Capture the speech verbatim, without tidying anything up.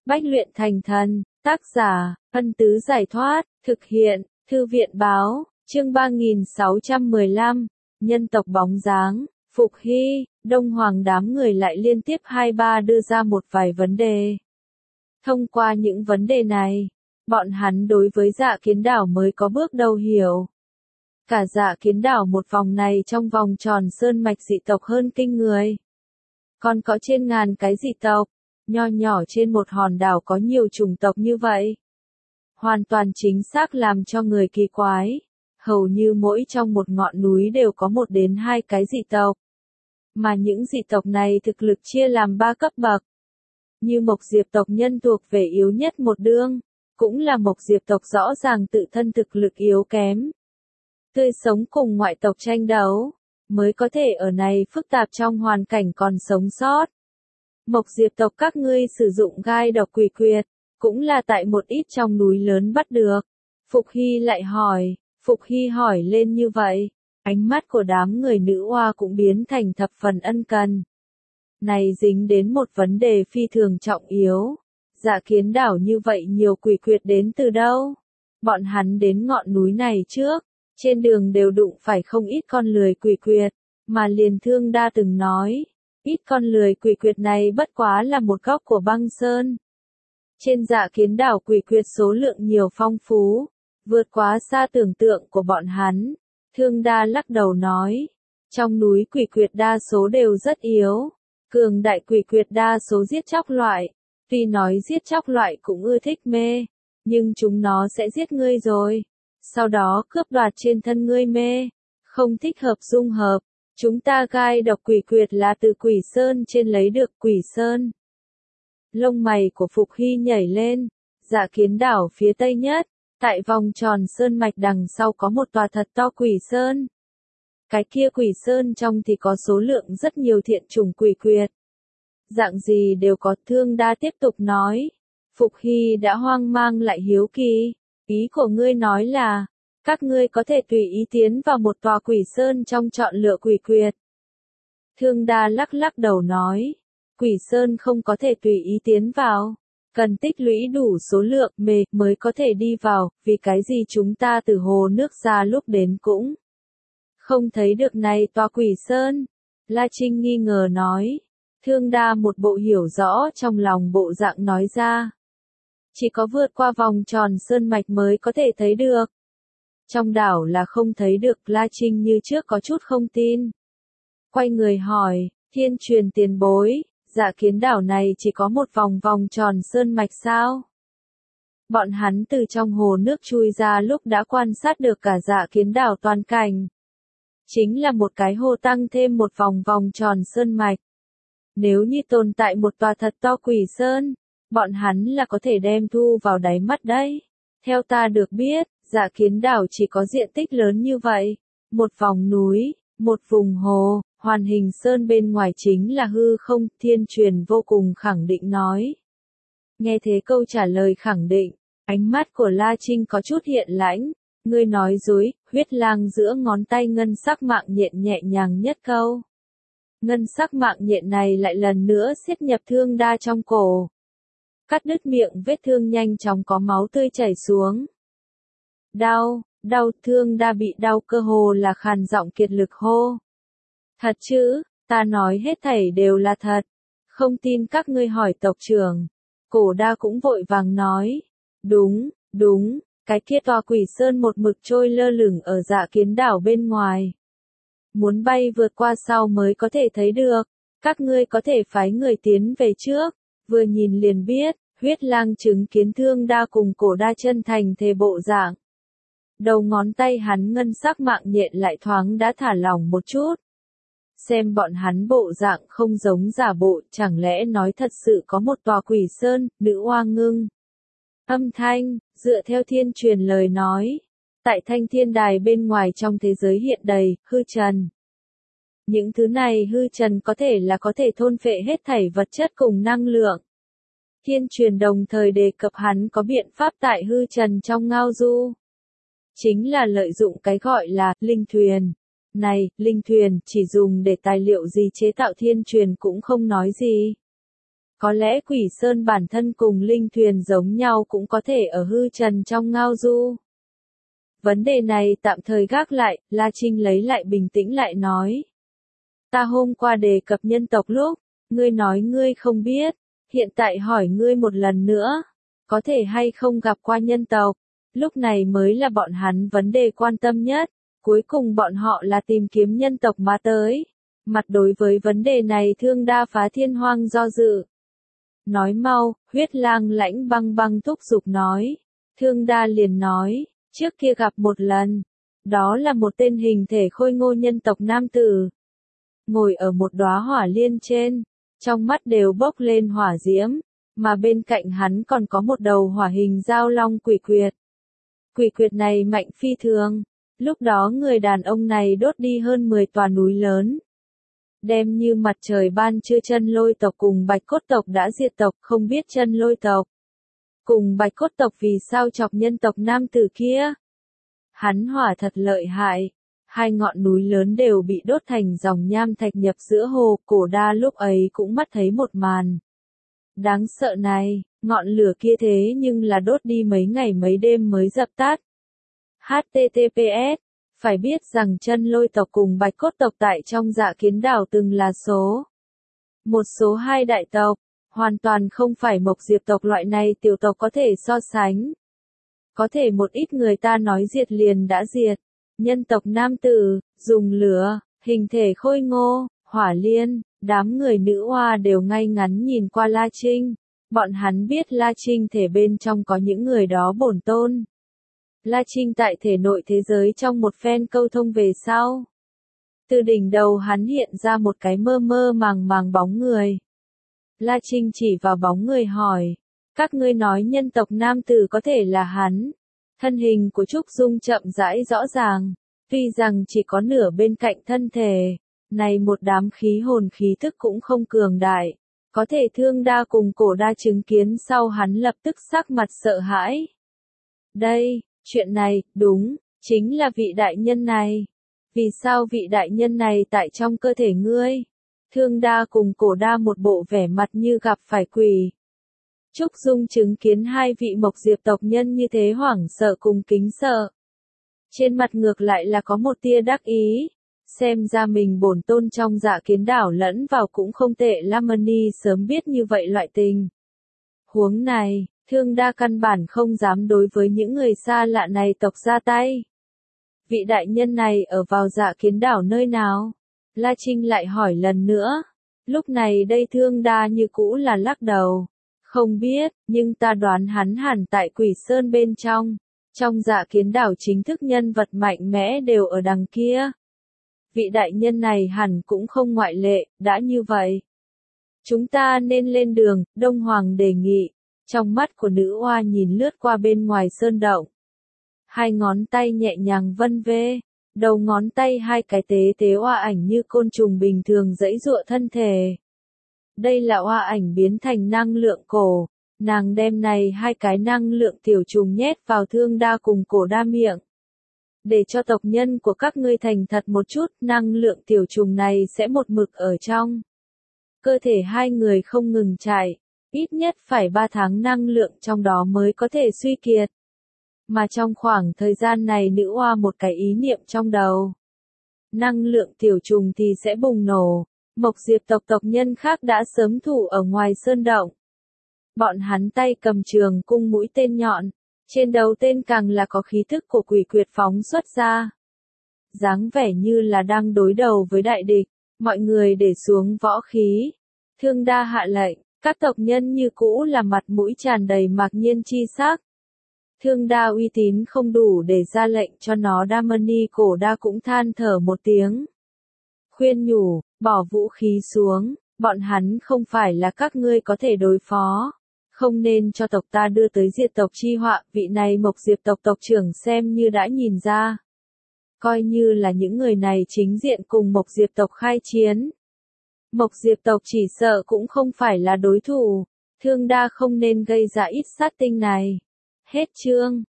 Bách luyện thành thần, tác giả, Ân Tứ Giải Thoát, thực hiện, Thư viện Báo, chương ba nghìn sáu trăm mười lăm, nhân tộc bóng dáng, Phục Hy, Đông Hoàng đám người lại liên tiếp hai ba đưa ra một vài vấn đề. Thông qua những vấn đề này, bọn hắn đối với Dạ Kiến Đảo mới có bước đầu hiểu. Cả Dạ Kiến Đảo một vòng này trong vòng tròn sơn mạch dị tộc hơn kinh người. Còn có trên ngàn cái dị tộc, nho nhỏ trên một hòn đảo có nhiều chủng tộc như vậy. Hoàn toàn chính xác làm cho người kỳ quái. Hầu như mỗi trong một ngọn núi đều có một đến hai cái dị tộc. Mà những dị tộc này thực lực chia làm ba cấp bậc. Như Mộc Diệp tộc nhân thuộc về yếu nhất một đương, cũng là Mộc Diệp tộc rõ ràng tự thân thực lực yếu kém. Tươi sống cùng ngoại tộc tranh đấu, mới có thể ở này phức tạp trong hoàn cảnh còn sống sót. Mộc Diệp tộc các ngươi sử dụng gai độc quỷ quyệt, cũng là tại một ít trong núi lớn bắt được. Phục Hy lại hỏi, Phục Hy hỏi lên như vậy, ánh mắt của đám người nữ oa cũng biến thành thập phần ân cần. Này dính đến một vấn đề phi thường trọng yếu. Dạ Kiến Đảo như vậy nhiều quỷ quyệt đến từ đâu? Bọn hắn đến ngọn núi này trước, trên đường đều đụng phải không ít con lười quỷ quyệt, mà liền Thương Đa từng nói, ít con lười quỷ quyệt này bất quá là một góc của băng sơn. Trên Dạ Kiến Đảo quỷ quyệt số lượng nhiều phong phú, vượt quá xa tưởng tượng của bọn hắn. Thương Đa lắc đầu nói, trong núi quỷ quyệt đa số đều rất yếu, cường đại quỷ quyệt đa số giết chóc loại, tuy nói giết chóc loại cũng ưa thích mê, nhưng chúng nó sẽ giết ngươi rồi, sau đó cướp đoạt trên thân ngươi mê, không thích hợp dung hợp. Chúng ta gai độc quỷ quyệt là từ quỷ sơn trên lấy được quỷ sơn. Lông mày của Phục Hy nhảy lên, Dạ Kiến Đảo phía tây nhất, tại vòng tròn sơn mạch đằng sau có một tòa thật to quỷ sơn. Cái kia quỷ sơn trong thì có số lượng rất nhiều thiện chủng quỷ quyệt. Dạng gì đều có. Thương Đa tiếp tục nói. Phục Hy đã hoang mang lại hiếu kỳ. Ý của ngươi nói là, các ngươi có thể tùy ý tiến vào một tòa quỷ sơn trong chọn lựa quỷ quyệt. Thương Đa lắc lắc đầu nói, quỷ sơn không có thể tùy ý tiến vào. Cần tích lũy đủ số lượng mê mới có thể đi vào, vì cái gì chúng ta từ hồ nước ra lúc đến cũng không thấy được này tòa quỷ sơn. La Trinh nghi ngờ nói. Thương Đa một bộ hiểu rõ trong lòng bộ dạng nói ra. Chỉ có vượt qua vòng tròn sơn mạch mới có thể thấy được. Trong đảo là không thấy được. La Trinh như trước có chút không tin. Quay người hỏi, Thiên Truyền tiền bối, Dạ Kiến Đảo này chỉ có một vòng vòng tròn sơn mạch sao? Bọn hắn từ trong hồ nước chui ra lúc đã quan sát được cả Dạ Kiến Đảo toàn cảnh. Chính là một cái hồ tăng thêm một vòng vòng tròn sơn mạch. Nếu như tồn tại một tòa thật to quỷ sơn, bọn hắn là có thể đem thu vào đáy mắt đấy. Theo ta được biết, Dạ Kiến Đảo chỉ có diện tích lớn như vậy. Một vòng núi, một vùng hồ, hoàn hình sơn bên ngoài chính là hư không. Thiên Truyền vô cùng khẳng định nói. Nghe thế câu trả lời khẳng định, ánh mắt của La Trinh có chút hiện lãnh. Ngươi nói dối, huyết lang giữa ngón tay ngân sắc mạng nhện nhẹ nhàng nhất câu. Ngân sắc mạng nhện này lại lần nữa siết nhập Thương Đa trong cổ. Cắt đứt miệng vết thương nhanh chóng có máu tươi chảy xuống. Đau, đau. Thương Đa bị đau cơ hồ là khàn giọng kiệt lực hô. Thật chứ, ta nói hết thảy đều là thật. Không tin các ngươi hỏi tộc trưởng. Cổ Đa cũng vội vàng nói. Đúng, đúng, cái kia tòa quỷ sơn một mực trôi lơ lửng ở Dạ Kiến Đảo bên ngoài. Muốn bay vượt qua sau mới có thể thấy được. Các ngươi có thể phái người tiến về trước. Vừa nhìn liền biết, huyết lang chứng kiến Thương Đa cùng Cổ Đa chân thành thề bộ dạng. Đầu ngón tay hắn ngân sắc mạng nhện lại thoáng đã thả lỏng một chút. Xem bọn hắn bộ dạng không giống giả bộ, chẳng lẽ nói thật sự có một tòa quỷ sơn. Nữ oa ngưng âm thanh, dựa theo Thiên Truyền lời nói. Tại Thanh Thiên Đài bên ngoài trong thế giới hiện đầy, hư trần. Những thứ này hư trần có thể là có thể thôn phệ hết thảy vật chất cùng năng lượng. Thiên Truyền đồng thời đề cập hắn có biện pháp tại hư trần trong ngao du. Chính là lợi dụng cái gọi là linh thuyền. Này, linh thuyền chỉ dùng để tài liệu gì chế tạo Thiên Truyền cũng không nói gì. Có lẽ Quỷ Sơn bản thân cùng linh thuyền giống nhau cũng có thể ở hư trần trong ngao du. Vấn đề này tạm thời gác lại, La Trinh lấy lại bình tĩnh lại nói. Ta hôm qua đề cập nhân tộc lúc, ngươi nói ngươi không biết, hiện tại hỏi ngươi một lần nữa, có thể hay không gặp qua nhân tộc, lúc này mới là bọn hắn vấn đề quan tâm nhất, cuối cùng bọn họ là tìm kiếm nhân tộc mà tới. Mặt đối với vấn đề này Thương Đa phá thiên hoang do dự. Nói mau, Huyết Lang lãnh băng băng thúc giục nói. Thương Đa liền nói, trước kia gặp một lần, đó là một tên hình thể khôi ngô nhân tộc nam tử. Ngồi ở một đóa hỏa liên trên, trong mắt đều bốc lên hỏa diễm, mà bên cạnh hắn còn có một đầu hỏa hình giao long quỷ quyệt. Quỷ quyệt này mạnh phi thường, lúc đó người đàn ông này đốt đi hơn mười tòa núi lớn. Đem như mặt trời ban trưa chân lôi tộc cùng bạch cốt tộc đã diệt tộc, không biết chân lôi tộc cùng bạch cốt tộc vì sao chọc nhân tộc nam tử kia. Hắn hỏa thật lợi hại, hai ngọn núi lớn đều bị đốt thành dòng nham thạch nhập giữa hồ. Cổ Đa lúc ấy cũng mắt thấy một màn đáng sợ này, ngọn lửa kia thế nhưng là đốt đi mấy ngày mấy đêm mới dập tắt. H T T P S Phải biết rằng chân lôi tộc cùng bạch cốt tộc tại trong Dạ Kiến Đảo từng là số một số hai đại tộc, hoàn toàn không phải Mộc Diệp tộc loại này tiểu tộc có thể so sánh. Có thể một ít người ta nói diệt liền đã diệt. Nhân tộc nam tử, dùng lửa, hình thể khôi ngô, hỏa liên, đám người nữ oa đều ngay ngắn nhìn qua La Trinh. Bọn hắn biết La Trinh thể bên trong có những người đó bổn tôn. La Trinh tại thể nội thế giới trong một phen câu thông về sau. Từ đỉnh đầu hắn hiện ra một cái mơ mơ màng màng bóng người. La Trinh chỉ vào bóng người hỏi, các ngươi nói nhân tộc nam tử có thể là hắn. Thân hình của Trúc Dung chậm rãi rõ ràng, tuy rằng chỉ có nửa bên cạnh thân thể, này một đám khí hồn khí thức cũng không cường đại, có thể Thương Đa cùng Cổ Đa chứng kiến sau hắn lập tức sắc mặt sợ hãi. Đây, chuyện này, đúng, chính là vị đại nhân này. Vì sao vị đại nhân này tại trong cơ thể ngươi? Thương Đa cùng Cổ Đa một bộ vẻ mặt như gặp phải quỷ. Trúc Dung chứng kiến hai vị Mộc Diệp tộc nhân như thế hoảng sợ cùng kính sợ. Trên mặt ngược lại là có một tia đắc ý, xem ra mình bổn tôn trong Dạ Kiến Đảo lẫn vào cũng không tệ. Lamani sớm biết như vậy loại tình huống này, Thương Đa căn bản không dám đối với những người xa lạ này tộc ra tay. Vị đại nhân này ở vào Dạ Kiến Đảo nơi nào? La Trinh lại hỏi lần nữa. Lúc này đây Thương Đa như cũ là lắc đầu. Không biết, nhưng ta đoán hắn hẳn tại Quỷ Sơn bên trong. Trong Dạ Kiến Đảo chính thức nhân vật mạnh mẽ đều ở đằng kia. Vị đại nhân này hẳn cũng không ngoại lệ. Đã như vậy, chúng ta nên lên đường. Đông Hoàng đề nghị. Trong mắt của nữ oa nhìn lướt qua bên ngoài sơn động. Hai ngón tay nhẹ nhàng vân vê, đầu ngón tay hai cái tế tế oa ảnh như côn trùng bình thường giãy giụa thân thể. Đây là oa ảnh biến thành năng lượng cổ, nàng đem này hai cái năng lượng tiểu trùng nhét vào Thương Đa cùng Cổ Đa miệng. Để cho tộc nhân của các ngươi thành thật một chút, năng lượng tiểu trùng này sẽ một mực ở trong cơ thể hai người không ngừng chạy, ít nhất phải ba tháng năng lượng trong đó mới có thể suy kiệt. Mà trong khoảng thời gian này nữ oa một cái ý niệm trong đầu. Năng lượng tiểu trùng thì sẽ bùng nổ. Mộc Diệp tộc tộc nhân khác đã sớm thủ ở ngoài sơn động. Bọn hắn tay cầm trường cung mũi tên nhọn. Trên đầu tên càng là có khí thức của quỷ quyệt phóng xuất ra. Dáng vẻ như là đang đối đầu với đại địch. Mọi người để xuống võ khí. Thương Đa hạ lệnh. Các tộc nhân như cũ là mặt mũi tràn đầy ngạc nhiên chi sắc. Thương Đa uy tín không đủ để ra lệnh cho nó. Damani Cổ Đa cũng than thở một tiếng. Khuyên nhủ, bỏ vũ khí xuống, bọn hắn không phải là các ngươi có thể đối phó. Không nên cho tộc ta đưa tới diệt tộc chi họa. Vị này Mộc Diệp tộc tộc trưởng xem như đã nhìn ra. Coi như là những người này chính diện cùng Mộc Diệp tộc khai chiến. Mộc Diệp tộc chỉ sợ cũng không phải là đối thủ. Thương Đa không nên gây ra ít sát tinh này. Hết chương.